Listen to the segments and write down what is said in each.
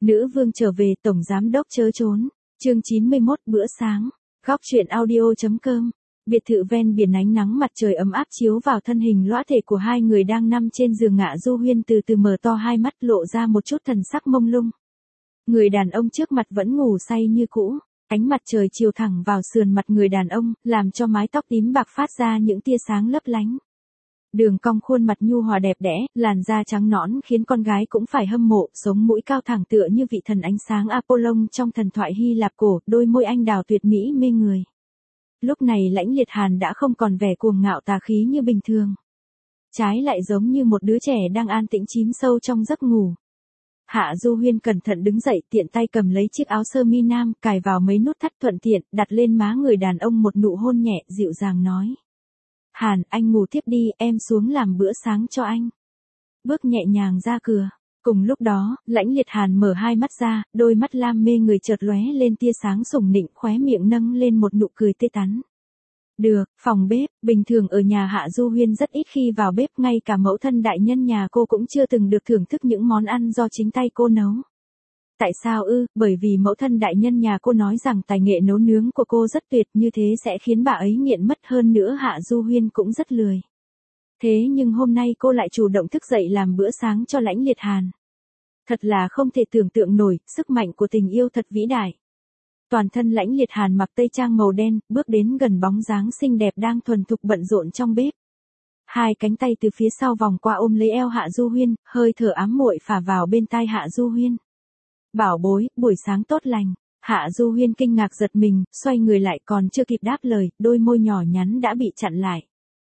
Nữ vương trở về, tổng giám đốc chớ trốn. Chương 91 bữa sáng. Góc truyện audio.com. Biệt thự ven biển, ánh nắng mặt trời ấm áp chiếu vào thân hình lõa thể của hai người đang nằm trên giường. Ngạ Du Huyên từ từ mở to hai mắt, lộ ra một chút thần sắc mông lung. Người đàn ông trước mặt vẫn ngủ say như cũ. Ánh mặt trời chiếu thẳng vào sườn mặt người đàn ông, làm cho mái tóc tím bạc phát ra những tia sáng lấp lánh. Đường cong khuôn mặt nhu hòa đẹp đẽ, làn da trắng nõn khiến con gái cũng phải hâm mộ, sống mũi cao thẳng tựa như vị thần ánh sáng Apollon trong thần thoại Hy Lạp cổ, đôi môi anh đào tuyệt mỹ mê người. Lúc này Lãnh Liệt Hàn đã không còn vẻ cuồng ngạo tà khí như bình thường. Trái lại giống như một đứa trẻ đang an tĩnh chìm sâu trong giấc ngủ. Hạ Du Huyên cẩn thận đứng dậy, tiện tay cầm lấy chiếc áo sơ mi nam, cài vào mấy nút thắt thuận tiện, đặt lên má người đàn ông một nụ hôn nhẹ, dịu dàng nói. Hàn, anh ngủ tiếp đi, em xuống làm bữa sáng cho anh. Bước nhẹ nhàng ra cửa. Cùng lúc đó, Lãnh Liệt Hàn mở hai mắt ra, đôi mắt lam mê người chợt lóe lên tia sáng sủng nịnh, khóe miệng nâng lên một nụ cười tươi tắn. Được, phòng bếp, bình thường ở nhà Hạ Du Huyên rất ít khi vào bếp, ngay cả mẫu thân đại nhân nhà cô cũng chưa từng được thưởng thức những món ăn do chính tay cô nấu. Tại sao ư? Bởi vì mẫu thân đại nhân nhà cô nói rằng tài nghệ nấu nướng của cô rất tuyệt, như thế sẽ khiến bà ấy nghiện mất, hơn nữa Hạ Du Huyên cũng rất lười. Thế nhưng hôm nay cô lại chủ động thức dậy làm bữa sáng cho Lãnh Liệt Hàn. Thật là không thể tưởng tượng nổi, sức mạnh của tình yêu thật vĩ đại. Toàn thân Lãnh Liệt Hàn mặc tây trang màu đen, bước đến gần bóng dáng xinh đẹp đang thuần thục bận rộn trong bếp. Hai cánh tay từ phía sau vòng qua ôm lấy eo Hạ Du Huyên, hơi thở ám muội phả vào bên tai Hạ Du Huyên. Bảo bối, buổi sáng tốt lành. Hạ Du Huyên kinh ngạc giật mình, xoay người lại, còn chưa kịp đáp lời, đôi môi nhỏ nhắn đã bị chặn lại.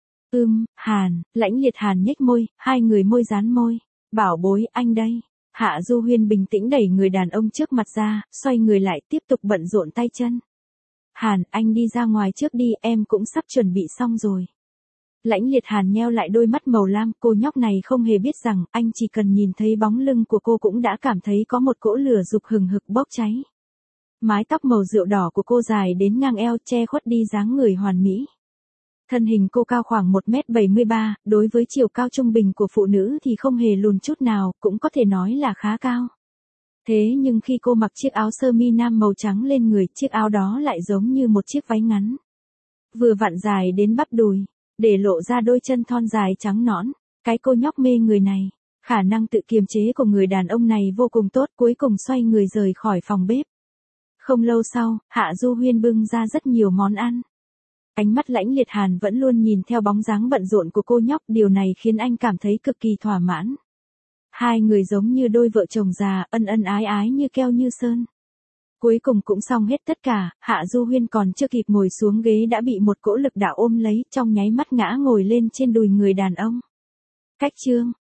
Hàn, Lãnh Liệt Hàn nhếch môi, hai người môi dán môi. Bảo bối, anh đây. Hạ Du Huyên bình tĩnh đẩy người đàn ông trước mặt ra, xoay người lại, tiếp tục bận rộn tay chân. Hàn, anh đi ra ngoài trước đi, em cũng sắp chuẩn bị xong rồi. Lãnh Liệt Hàn nheo lại đôi mắt màu lam, cô nhóc này không hề biết rằng, anh chỉ cần nhìn thấy bóng lưng của cô cũng đã cảm thấy có một cỗ lửa dục hừng hực bốc cháy. Mái tóc màu rượu đỏ của cô dài đến ngang eo, che khuất đi dáng người hoàn mỹ. Thân hình cô cao khoảng 1m73, đối với chiều cao trung bình của phụ nữ thì không hề lùn chút nào, cũng có thể nói là khá cao. Thế nhưng khi cô mặc chiếc áo sơ mi nam màu trắng lên người, chiếc áo đó lại giống như một chiếc váy ngắn. Vừa vặn dài đến bắp đùi, để lộ ra đôi chân thon dài trắng nõn. Cái cô nhóc mê người này, khả năng tự kiềm chế của người đàn ông này vô cùng tốt, cuối cùng xoay người rời khỏi phòng bếp. Không lâu sau, Hạ Du Huyên bưng ra rất nhiều món ăn. Ánh mắt Lãnh Liệt Hàn vẫn luôn nhìn theo bóng dáng bận rộn của cô nhóc, điều này khiến anh cảm thấy cực kỳ thỏa mãn. Hai người giống như đôi vợ chồng già, ân ân ái ái như keo như sơn. Cuối cùng cũng xong hết tất cả, Hạ Du Huyên còn chưa kịp ngồi xuống ghế đã bị một cỗ lực đạo ôm lấy, trong nháy mắt ngã ngồi lên trên đùi người đàn ông. Cách chương.